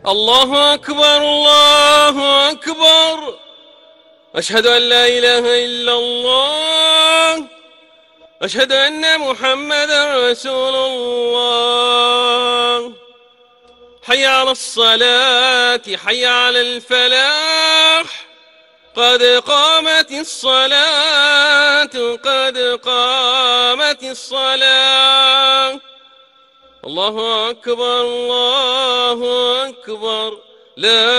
الله أكبر الله أكبر. أشهد أن لا إله إلا الله. أشهد أن محمدا رسول الله. حي على الصلاة حي على الفلاح. قد قامت الصلاة قد قامت الصلاة. الله أكبر الله أكبر. لا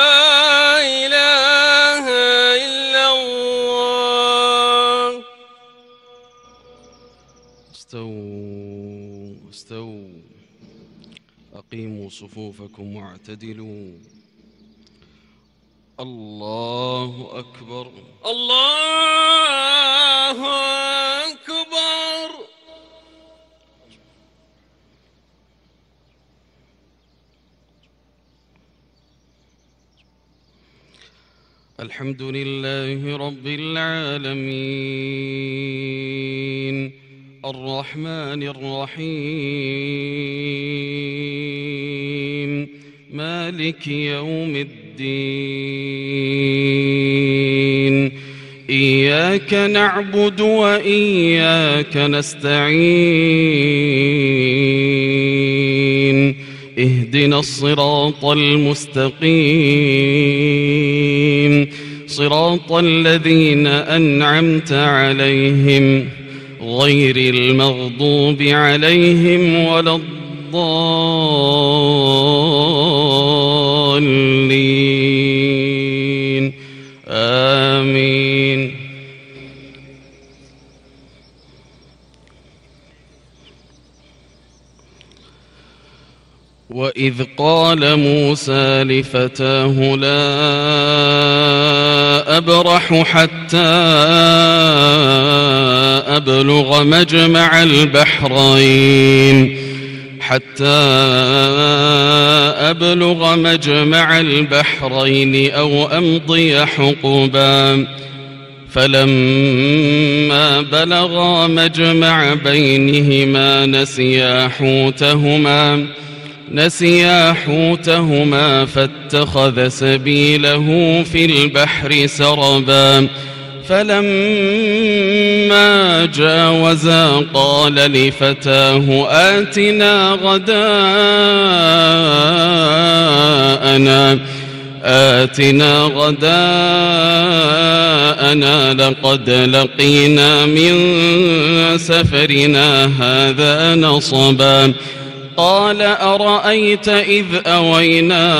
إله إلا الله. استووا استووا، أقيموا صفوفكم واعتدلوا. الله أكبر الله أكبر. الحمد لله رب العالمين، الرحمن الرحيم، مالك يوم الدين. إياك نعبد وإياك نستعين، اهدنا الصراط المستقيم، صراط الذين أنعمت عليهم غير المغضوب عليهم ولا الضالين. آمين. وإذ قال موسى لفتاه لا أبرح حتى أبلغ مجمع البحرين أو أمضي حقبا. فلما بلغا مجمع بينهما نسيا حوتهما فاتخذ سبيله في البحر سربا. فلما جاوزا قال لفتاه آتنا غداءنا لقد لقينا من سفرنا هذا نصبا. قال أرأيت إذ أوينا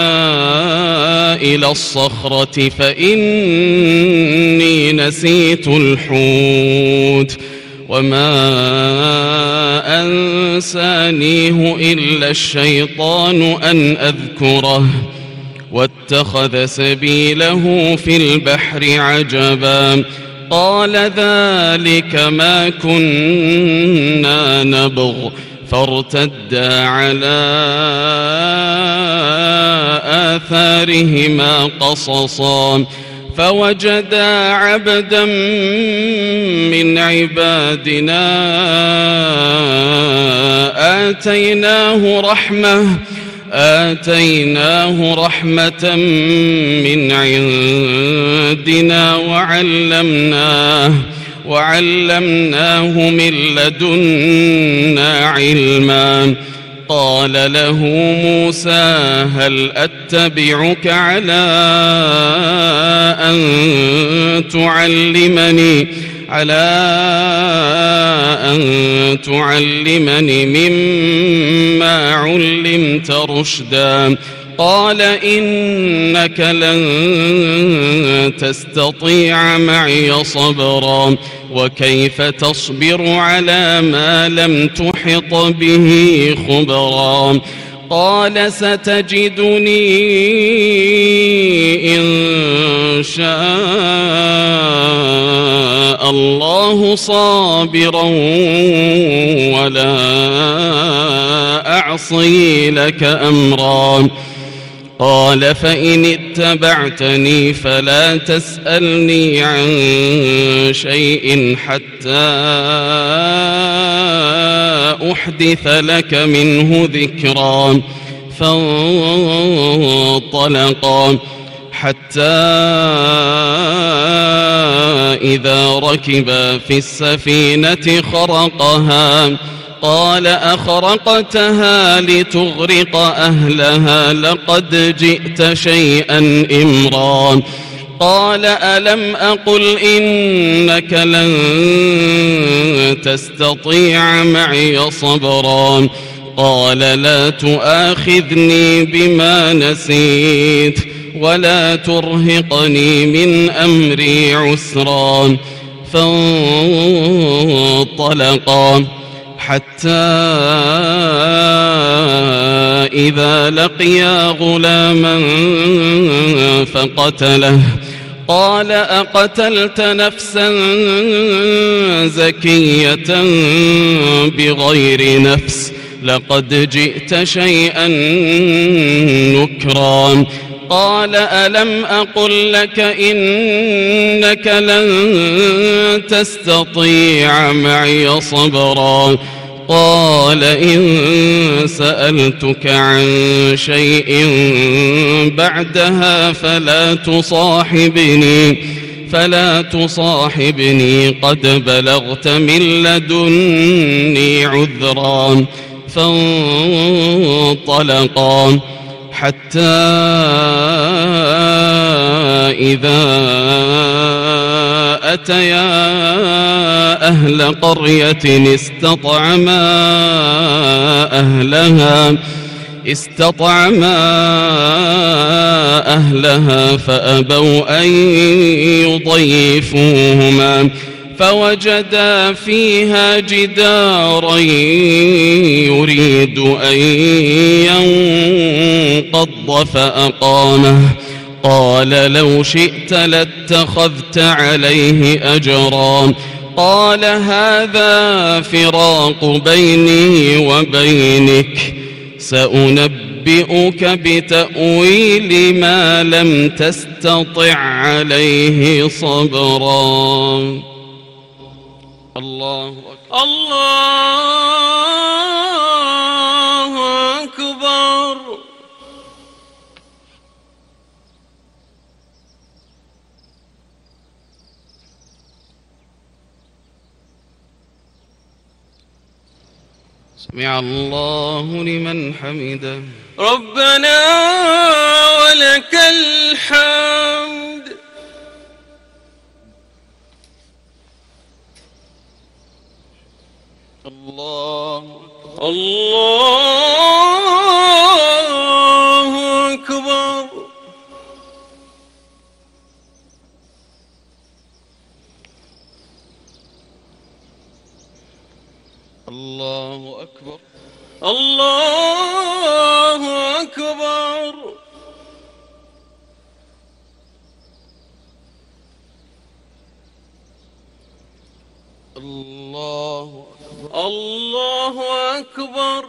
إلى الصخرة فإني نسيت الحوت وما أنسانيه إلا الشيطان أن أذكره واتخذ سبيله في البحر عجبا. قال ذلك ما كنا نبغ فارتدا على آثارهما قصصا. فوجدا عبدا من عبادنا آتيناه رحمة من عندنا وعلمناه من لدنا علما. قال له موسى هل أتبعك على أن تعلمني مما علمت رشدا. قال إنك لن تستطيع معي صبرا وكيف تصبر على ما لم تحط به خبرا. قال ستجدني إن شاء الله صابرا ولا أعصي لك أمرا. قال فإن اتبعتني فلا تسألني عن شيء حتى أحدث لك منه ذكرا. فانطلقا حتى إذا ركبا في السفينة خرقها قال أخرقتها لتغرق أهلها لقد جئت شيئا إمرا قال ألم أقل إنك لن تستطيع معي صبرا قال لا تؤاخذني بما نسيت ولا ترهقني من أمري عسرا فانطلقا حتى إذا لقيا غلاما فقتله قال أقتلت نفسا زكية بغير نفس لقد جئت شيئا نكرا قال ألم أقل لك إنك لن تستطيع معي صبرا قال إن سألتك عن شيء بعدها فلا تصاحبني قد بلغت من لدني عذرا فانطلقا حتى إذا أتيا أهل قرية استطعما أهلها فأبوا أن يضيفوهما فوجدا فيها جدارا يريد أن ينقض فأقامه قال لو شئت لاتخذت عليه أجرا قال هذا فراق بيني وبينك سأنبئك بتأويل ما لم تستطع عليه صبرا الله أكبر الله أكبر سمع الله لمن حمده ربنا ولك الحمد الله أكبر الله أكبر الله أكبر الله أكبر الله أكبر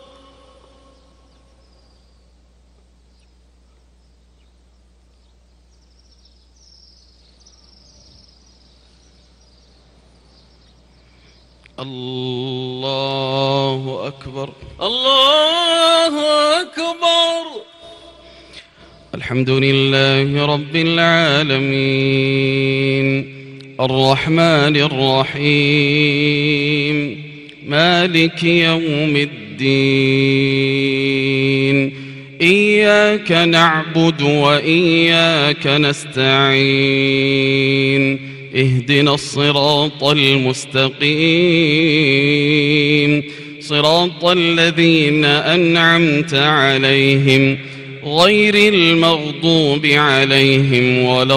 الله أكبر الله أكبر الحمد لله رب العالمين الرحمن الرحيم مالك يوم الدين إياك نعبد وإياك نستعين اهدنا الصراط المستقيم صراط الذين أنعمت عليهم غير المغضوب عليهم ولا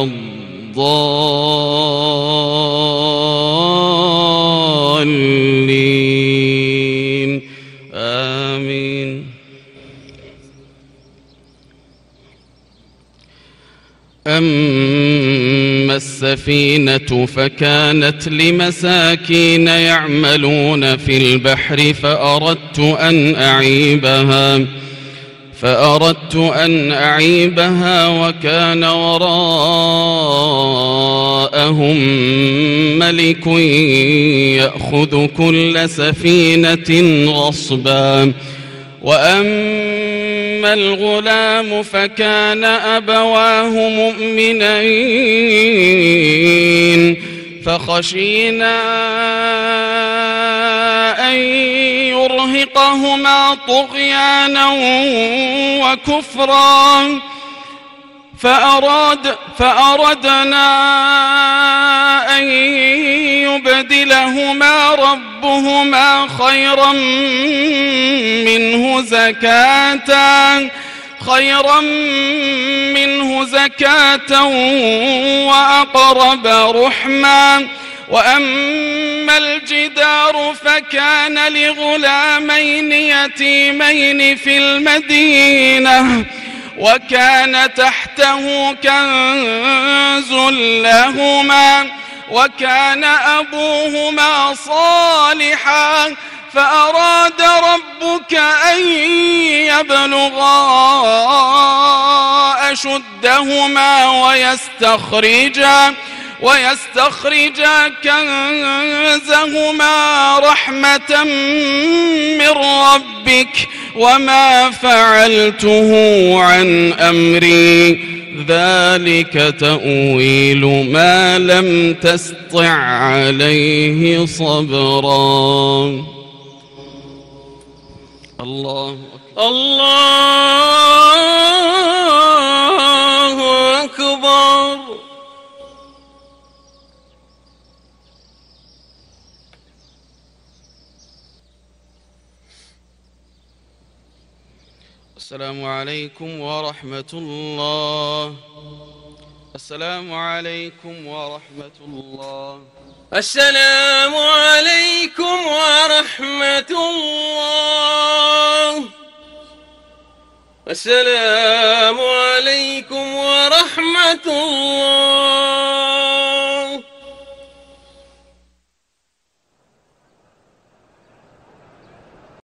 الضالين آمين أما السفينة فكانت لمساكين يعملون في البحر فأردت أن أعيبها وكان وراءهم ملك يأخذ كل سفينة غصبا وأما أما الغلام فكان أبواه مؤمنين فخشينا أن يرهقهما طغيانا وكفرا فأردنا أن يبدلهما ربهما خيرا منه زكاة وأقرب رحما وأما الجدار فكان لغلامين يتيمين في المدينة وكان تحته كنز لهما وكان أبوهما صالحا فأراد ربك أن يبلغا أشدهما ويستخرجا كنزهما رحمة من ربك وما فعلته عن أمري ذلك تأويل ما لم تسطع عليه صبرا. الله أكبر. السلام عليكم ورحمة الله. السلام عليكم ورحمة الله. السلام عليكم ورحمة الله. السلام عليكم ورحمة الله.